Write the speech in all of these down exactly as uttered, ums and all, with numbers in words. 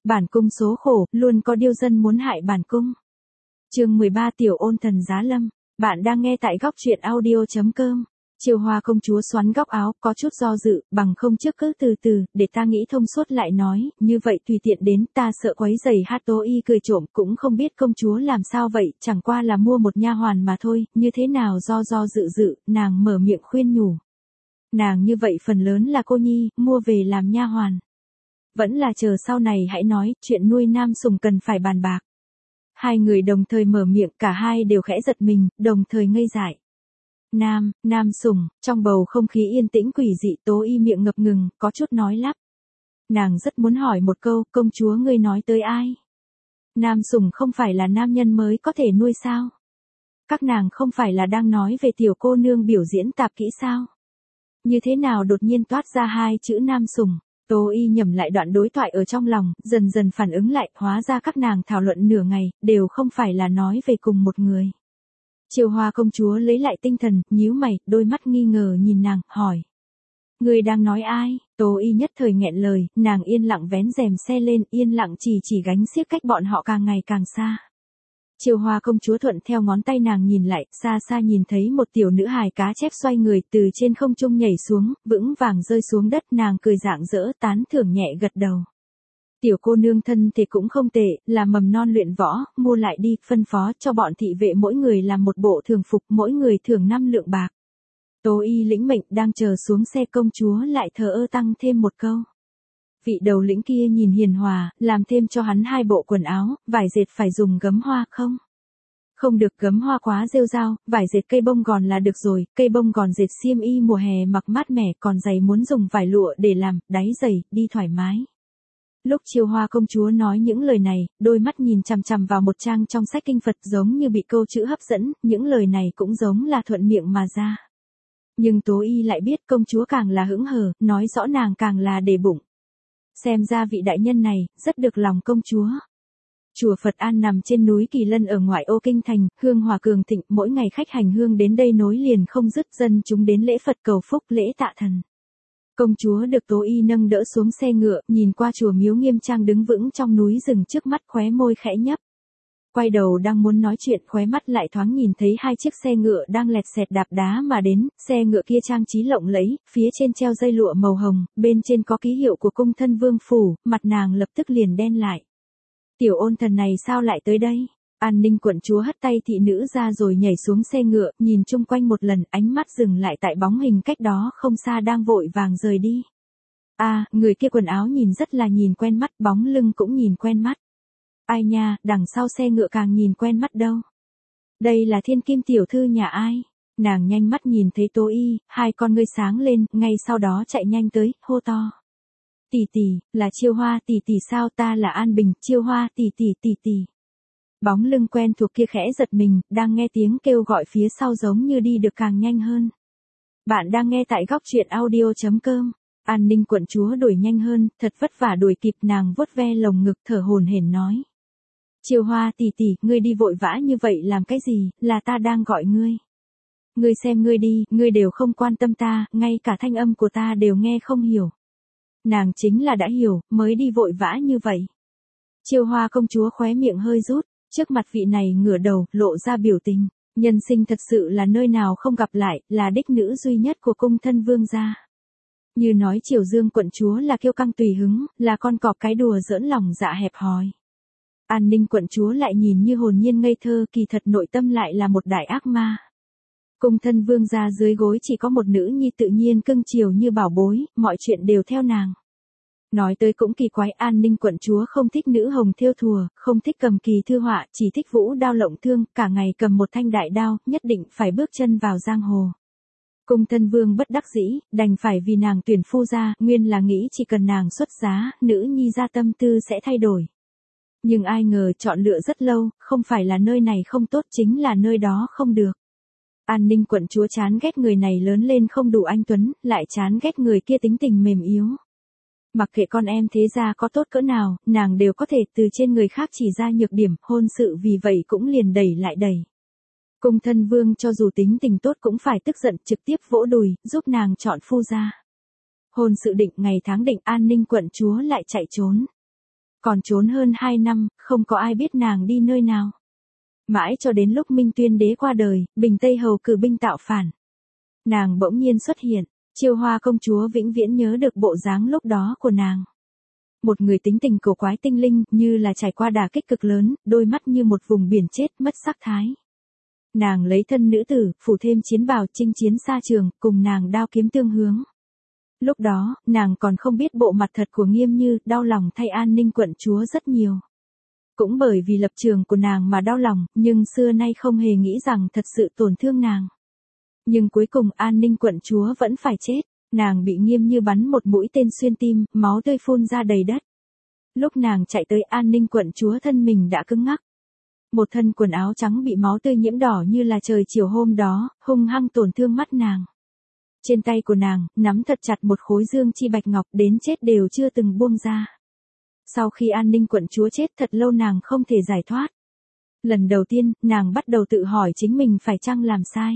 Bản cung số khổ, luôn có điêu dân muốn hại bản cung. Chương mười ba Tiểu ôn thần giá lâm. Bạn đang nghe tại góc truyện audio chấm com. Chiêu Hoa công chúa xoắn góc áo, có chút do dự, bằng không trước cứ từ từ, để ta nghĩ thông suốt lại nói, như vậy tùy tiện đến, ta sợ quấy rầy Hát Tố Y cười trộm, cũng không biết công chúa làm sao vậy, chẳng qua là mua một nha hoàn mà thôi, như thế nào do do dự dự, nàng mở miệng khuyên nhủ. Nàng như vậy phần lớn là cô nhi, mua về làm nha hoàn. Vẫn là chờ sau này hãy nói, chuyện nuôi nam sùng cần phải bàn bạc. Hai người đồng thời mở miệng, cả hai đều khẽ giật mình, đồng thời ngây dại. Nam, nam sùng, trong bầu không khí yên tĩnh quỷ dị, Tố Y miệng ngập ngừng, có chút nói lắp. Nàng rất muốn hỏi một câu, công chúa ngươi nói tới ai? Nam sùng không phải là nam nhân mới có thể nuôi sao? Các nàng không phải là đang nói về tiểu cô nương biểu diễn tạp kỹ sao? Như thế nào đột nhiên toát ra hai chữ nam sùng? Tố Y nhẩm lại đoạn đối thoại ở trong lòng, dần dần phản ứng lại, hóa ra các nàng thảo luận nửa ngày, đều không phải là nói về cùng một người. Chiêu Hoa công chúa lấy lại tinh thần, nhíu mày, đôi mắt nghi ngờ nhìn nàng, hỏi. Người đang nói ai? Tố Y nhất thời nghẹn lời, nàng yên lặng vén rèm xe lên, yên lặng chỉ chỉ gánh xiếc cách bọn họ càng ngày càng xa. Chiêu Hoa công chúa thuận theo ngón tay nàng nhìn lại, xa xa nhìn thấy một tiểu nữ hài cá chép xoay người từ trên không trung nhảy xuống, vững vàng rơi xuống đất, nàng cười rạng rỡ, tán thưởng nhẹ gật đầu. Tiểu cô nương thân thì cũng không tệ, là mầm non luyện võ, mua lại đi, phân phó cho bọn thị vệ mỗi người làm một bộ thường phục, mỗi người thưởng năm lượng bạc. Tố Y lĩnh mệnh, đang chờ xuống xe, công chúa lại thờ ơ tăng thêm một câu. Vị đầu lĩnh kia nhìn hiền hòa, làm thêm cho hắn hai bộ quần áo, vải dệt phải dùng gấm hoa không? Không được gấm hoa quá rêu rao, vải dệt cây bông gòn là được rồi, cây bông gòn dệt xiêm y mùa hè mặc mát mẻ, còn giày muốn dùng vải lụa để làm, đáy giày, đi thoải mái. Lúc Chiêu Hoa công chúa nói những lời này, đôi mắt nhìn chằm chằm vào một trang trong sách kinh Phật giống như bị câu chữ hấp dẫn, những lời này cũng giống là thuận miệng mà ra. Nhưng Tố Y lại biết công chúa càng là hững hờ, nói rõ nàng càng là để bụng. Xem ra vị đại nhân này, rất được lòng công chúa. Chùa Phật An nằm trên núi Kỳ Lân ở ngoại ô kinh thành, hương hòa cường thịnh, mỗi ngày khách hành hương đến đây nối liền không dứt, dân chúng đến lễ Phật cầu phúc, lễ tạ thần. Công chúa được Tố Y nâng đỡ xuống xe ngựa, nhìn qua chùa miếu nghiêm trang đứng vững trong núi rừng trước mắt, khóe môi khẽ nhấp. Quay đầu đang muốn nói chuyện, khóe mắt lại thoáng nhìn thấy hai chiếc xe ngựa đang lẹt xẹt đạp đá mà đến, xe ngựa kia trang trí lộng lẫy, phía trên treo dây lụa màu hồng, bên trên có ký hiệu của cung thân vương phủ, mặt nàng lập tức liền đen lại. Tiểu ôn thần này sao lại tới đây? An Ninh quận chúa hất tay thị nữ ra rồi nhảy xuống xe ngựa, nhìn chung quanh một lần, ánh mắt dừng lại tại bóng hình cách đó không xa đang vội vàng rời đi. A, à, người kia quần áo nhìn rất là nhìn quen mắt, bóng lưng cũng nhìn quen mắt. Ai nha, đằng sau xe ngựa càng nhìn quen mắt đâu. Đây là Thiên Kim tiểu thư nhà ai? Nàng nhanh mắt nhìn thấy Tố Y, hai con ngươi sáng lên, ngay sau đó chạy nhanh tới, hô to. Tỷ tỷ, là Chiêu Hoa tỷ tỷ sao? Ta là An Bình, Chiêu Hoa tỷ tỷ tỷ tỷ. Bóng lưng quen thuộc kia khẽ giật mình, đang nghe tiếng kêu gọi phía sau giống như đi được càng nhanh hơn. Bạn đang nghe tại góc truyện audio chấm com. An Ninh quận chúa đuổi nhanh hơn, thật vất vả đuổi kịp, nàng vuốt ve lồng ngực thở hổn hển nói. Chiêu Hoa tỷ tỷ, ngươi đi vội vã như vậy làm cái gì, là ta đang gọi ngươi. Ngươi xem ngươi đi, ngươi đều không quan tâm ta, ngay cả thanh âm của ta đều nghe không hiểu. Nàng chính là đã hiểu, mới đi vội vã như vậy. Chiêu Hoa công chúa khóe miệng hơi rút, trước mặt vị này ngửa đầu, lộ ra biểu tình. Nhân sinh thật sự là nơi nào không gặp lại, là đích nữ duy nhất của cung thân vương gia. Như nói Triều Dương quận chúa là kiêu căng tùy hứng, là con cọp cái đùa giỡn lòng dạ hẹp hòi. An Ninh quận chúa lại nhìn như hồn nhiên ngây thơ, kỳ thật nội tâm lại là một đại ác ma. Cung thân vương gia dưới gối chỉ có một nữ nhi tự nhiên cưng chiều như bảo bối, mọi chuyện đều theo nàng. Nói tới cũng kỳ quái, An Ninh quận chúa không thích nữ hồng thêu thùa, không thích cầm kỳ thư họa, chỉ thích vũ đao lộng thương, cả ngày cầm một thanh đại đao, nhất định phải bước chân vào giang hồ. Cung thân vương bất đắc dĩ, đành phải vì nàng tuyển phu ra, nguyên là nghĩ chỉ cần nàng xuất giá, nữ nhi ra tâm tư sẽ thay đổi. Nhưng ai ngờ chọn lựa rất lâu, không phải là nơi này không tốt, chính là nơi đó không được. An Ninh quận chúa chán ghét người này lớn lên không đủ anh tuấn, lại chán ghét người kia tính tình mềm yếu. Mặc kệ con em thế gia có tốt cỡ nào, nàng đều có thể từ trên người khác chỉ ra nhược điểm, hôn sự vì vậy cũng liền đẩy lại đẩy. Cung thân vương cho dù tính tình tốt cũng phải tức giận, trực tiếp vỗ đùi, giúp nàng chọn phu gia. Hôn sự định, ngày tháng định, An Ninh quận chúa lại chạy trốn. Còn trốn hơn hai năm, không có ai biết nàng đi nơi nào. Mãi cho đến lúc Minh Tuyên đế qua đời, Bình Tây Hầu cử binh tạo phản. Nàng bỗng nhiên xuất hiện, Chiêu Hoa công chúa vĩnh viễn nhớ được bộ dáng lúc đó của nàng. Một người tính tình cổ quái tinh linh, như là trải qua đả kích cực lớn, đôi mắt như một vùng biển chết mất sắc thái. Nàng lấy thân nữ tử, phủ thêm chiến bào chinh chiến xa trường, cùng nàng đao kiếm tương hướng. Lúc đó, nàng còn không biết bộ mặt thật của Nghiêm Như, đau lòng thay An Ninh quận chúa rất nhiều. Cũng bởi vì lập trường của nàng mà đau lòng, nhưng xưa nay không hề nghĩ rằng thật sự tổn thương nàng. Nhưng cuối cùng An Ninh quận chúa vẫn phải chết, nàng bị Nghiêm Như bắn một mũi tên xuyên tim, máu tươi phun ra đầy đất. Lúc nàng chạy tới An Ninh quận chúa thân mình đã cứng ngắc. Một thân quần áo trắng bị máu tươi nhiễm đỏ như là trời chiều hôm đó, hung hăng tổn thương mắt nàng. Trên tay của nàng, nắm thật chặt một khối dương chi bạch ngọc đến chết đều chưa từng buông ra. Sau khi An Ninh quận chúa chết thật lâu nàng không thể giải thoát. Lần đầu tiên, nàng bắt đầu tự hỏi chính mình phải chăng làm sai.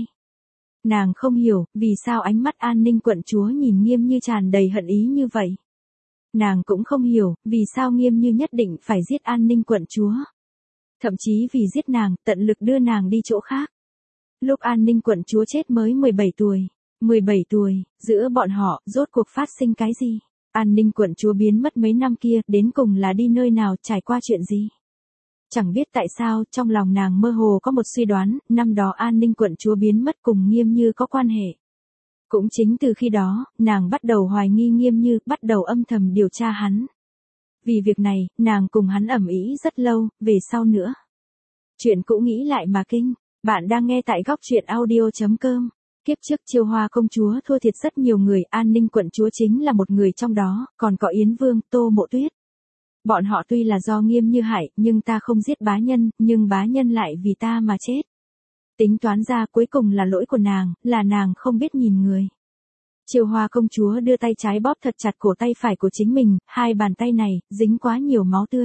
Nàng không hiểu, vì sao ánh mắt An Ninh quận chúa nhìn Nghiêm Như tràn đầy hận ý như vậy. Nàng cũng không hiểu, vì sao Nghiêm Như nhất định phải giết An Ninh quận chúa. Thậm chí vì giết nàng, tận lực đưa nàng đi chỗ khác. Lúc An Ninh quận chúa chết mới mười bảy tuổi. mười bảy tuổi, giữa bọn họ, rốt cuộc phát sinh cái gì? An Ninh quận chúa biến mất mấy năm kia, đến cùng là đi nơi nào, trải qua chuyện gì? Chẳng biết tại sao, trong lòng nàng mơ hồ có một suy đoán, năm đó An Ninh quận chúa biến mất cùng Nghiêm Như có quan hệ. Cũng chính từ khi đó, nàng bắt đầu hoài nghi Nghiêm Như, bắt đầu âm thầm điều tra hắn. Vì việc này, nàng cùng hắn ầm ĩ rất lâu, về sau nữa. Chuyện cũ nghĩ lại mà kinh, bạn đang nghe tại góc truyện audio chấm com. Kiếp trước Chiêu Hoa công chúa thua thiệt rất nhiều người, An Ninh quận chúa chính là một người trong đó, còn có Yến Vương, Tô Mộ Tuyết. Bọn họ tuy là do Nghiêm Như hại, nhưng ta không giết bá nhân, nhưng bá nhân lại vì ta mà chết. Tính toán ra cuối cùng là lỗi của nàng, là nàng không biết nhìn người. Chiêu Hoa công chúa đưa tay trái bóp thật chặt cổ tay phải của chính mình, hai bàn tay này, dính quá nhiều máu tươi.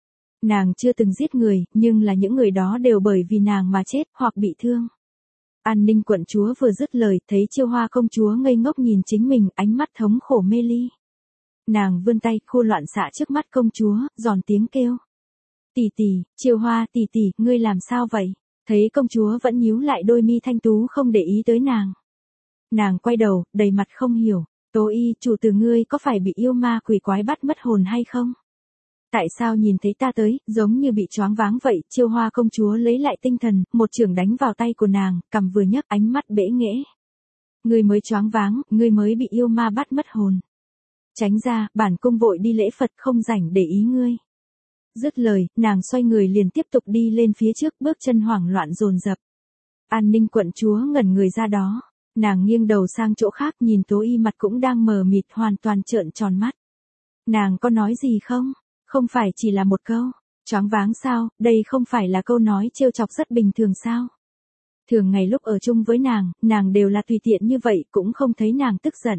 Nàng chưa từng giết người, nhưng là những người đó đều bởi vì nàng mà chết, hoặc bị thương. An Ninh quận chúa vừa dứt lời, thấy Chiêu Hoa công chúa ngây ngốc nhìn chính mình, ánh mắt thống khổ mê ly. Nàng vươn tay, khô loạn xạ trước mắt công chúa, giòn tiếng kêu. Tỷ tỷ, Chiêu Hoa tỷ tỷ, ngươi làm sao vậy? Thấy công chúa vẫn nhíu lại đôi mi thanh tú không để ý tới nàng. Nàng quay đầu, đầy mặt không hiểu, Tố Y, chủ tử ngươi có phải bị yêu ma quỷ quái bắt mất hồn hay không? Tại sao nhìn thấy ta tới, giống như bị choáng váng vậy? Chiêu Hoa công chúa lấy lại tinh thần, một chưởng đánh vào tay của nàng, cằm vừa nhấc, ánh mắt bẽ nghễ. Ngươi mới choáng váng, ngươi mới bị yêu ma bắt mất hồn. Tránh ra, bản cung vội đi lễ Phật, không rảnh để ý ngươi. Dứt lời, nàng xoay người liền tiếp tục đi lên phía trước, bước chân hoảng loạn dồn dập. An Ninh quận chúa ngẩn người ra đó, nàng nghiêng đầu sang chỗ khác, nhìn Tố Y mặt cũng đang mờ mịt, hoàn toàn trợn tròn mắt. Nàng có nói gì không? Không phải chỉ là một câu, choáng váng sao, đây không phải là câu nói trêu chọc rất bình thường sao? Thường ngày lúc ở chung với nàng, nàng đều là tùy tiện như vậy, cũng không thấy nàng tức giận.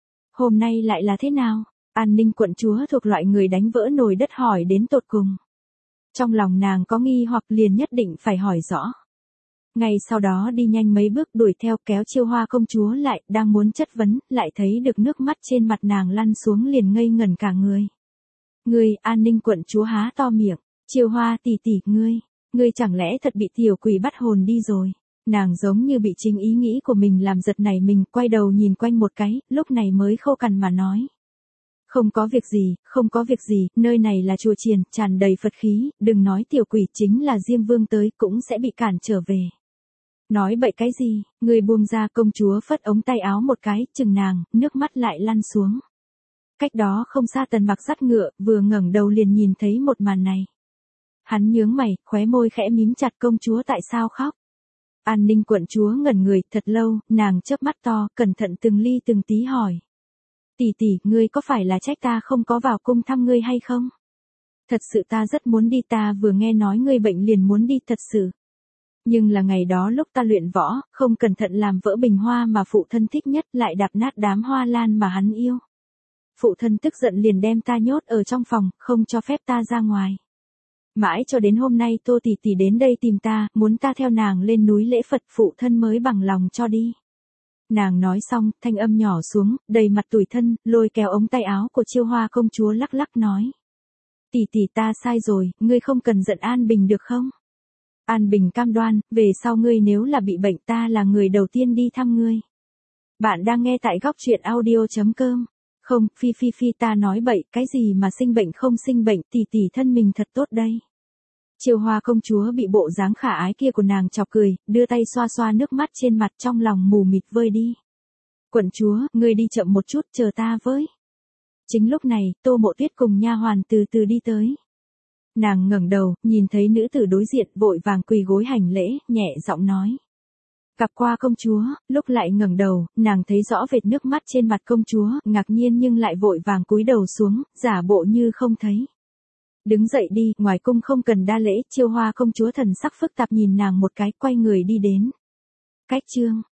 Hôm nay lại là thế nào? An Ninh quận chúa thuộc loại người đánh vỡ nồi đất hỏi đến tột cùng. Trong lòng nàng có nghi hoặc liền nhất định phải hỏi rõ. Ngay sau đó đi nhanh mấy bước đuổi theo kéo Chiêu Hoa công chúa lại, đang muốn chất vấn, lại thấy được nước mắt trên mặt nàng lăn xuống liền ngây ngẩn cả người. Ngươi, An Ninh quận chúa há to miệng, Chiêu Hoa tỷ tỷ, ngươi, ngươi chẳng lẽ thật bị tiểu quỷ bắt hồn đi rồi? Nàng giống như bị chính ý nghĩ của mình làm giật nảy mình, quay đầu nhìn quanh một cái, lúc này mới khô cằn mà nói. Không có việc gì, không có việc gì, nơi này là chùa chiền, tràn đầy Phật khí, đừng nói tiểu quỷ, chính là Diêm Vương tới cũng sẽ bị cản trở về. Nói bậy cái gì, người buông ra. Công chúa phất ống tay áo một cái, chừng nàng, nước mắt lại lăn xuống. Cách đó không xa Tần Mặc dắt ngựa, vừa ngẩng đầu liền nhìn thấy một màn này. Hắn nhướng mày, khóe môi khẽ mím chặt. Công chúa tại sao khóc? An Ninh quận chúa ngẩn người, thật lâu, nàng chớp mắt to, cẩn thận từng ly từng tí hỏi. Tỷ tỷ, ngươi có phải là trách ta không có vào cung thăm ngươi hay không? Thật sự ta rất muốn đi, ta vừa nghe nói ngươi bệnh liền muốn đi, thật sự. Nhưng là ngày đó lúc ta luyện võ, không cẩn thận làm vỡ bình hoa mà phụ thân thích nhất, lại đạp nát đám hoa lan mà hắn yêu. Phụ thân tức giận liền đem ta nhốt ở trong phòng, không cho phép ta ra ngoài. Mãi cho đến hôm nay Tô tỷ tỷ đến đây tìm ta, muốn ta theo nàng lên núi lễ Phật, phụ thân mới bằng lòng cho đi. Nàng nói xong, thanh âm nhỏ xuống, đầy mặt tủi thân, lôi kéo ống tay áo của Chiêu Hoa công chúa lắc lắc nói. Tỷ tỷ ta sai rồi, ngươi không cần giận An Bình được không? An Bình cam đoan, về sau ngươi nếu là bị bệnh ta là người đầu tiên đi thăm ngươi. Bạn đang nghe tại góc truyện audio.com. Không, phi phi phi ta nói bậy, cái gì mà sinh bệnh không sinh bệnh, tỷ tỷ thân mình thật tốt đây. Chiêu Hoa công chúa bị bộ dáng khả ái kia của nàng chọc cười, đưa tay xoa xoa nước mắt trên mặt trong lòng mù mịt vơi đi. Quận chúa, ngươi đi chậm một chút, chờ ta với. Chính lúc này, Tô Mộ Tuyết cùng nha hoàn từ từ đi tới. Nàng ngẩng đầu, nhìn thấy nữ tử đối diện, vội vàng quỳ gối hành lễ, nhẹ giọng nói. Gặp qua công chúa, lúc lại ngẩng đầu, nàng thấy rõ vệt nước mắt trên mặt công chúa, ngạc nhiên nhưng lại vội vàng cúi đầu xuống, giả bộ như không thấy. Đứng dậy đi, ngoài cung không cần đa lễ. Chiêu Hoa công chúa thần sắc phức tạp nhìn nàng một cái, quay người đi đến. Cách chương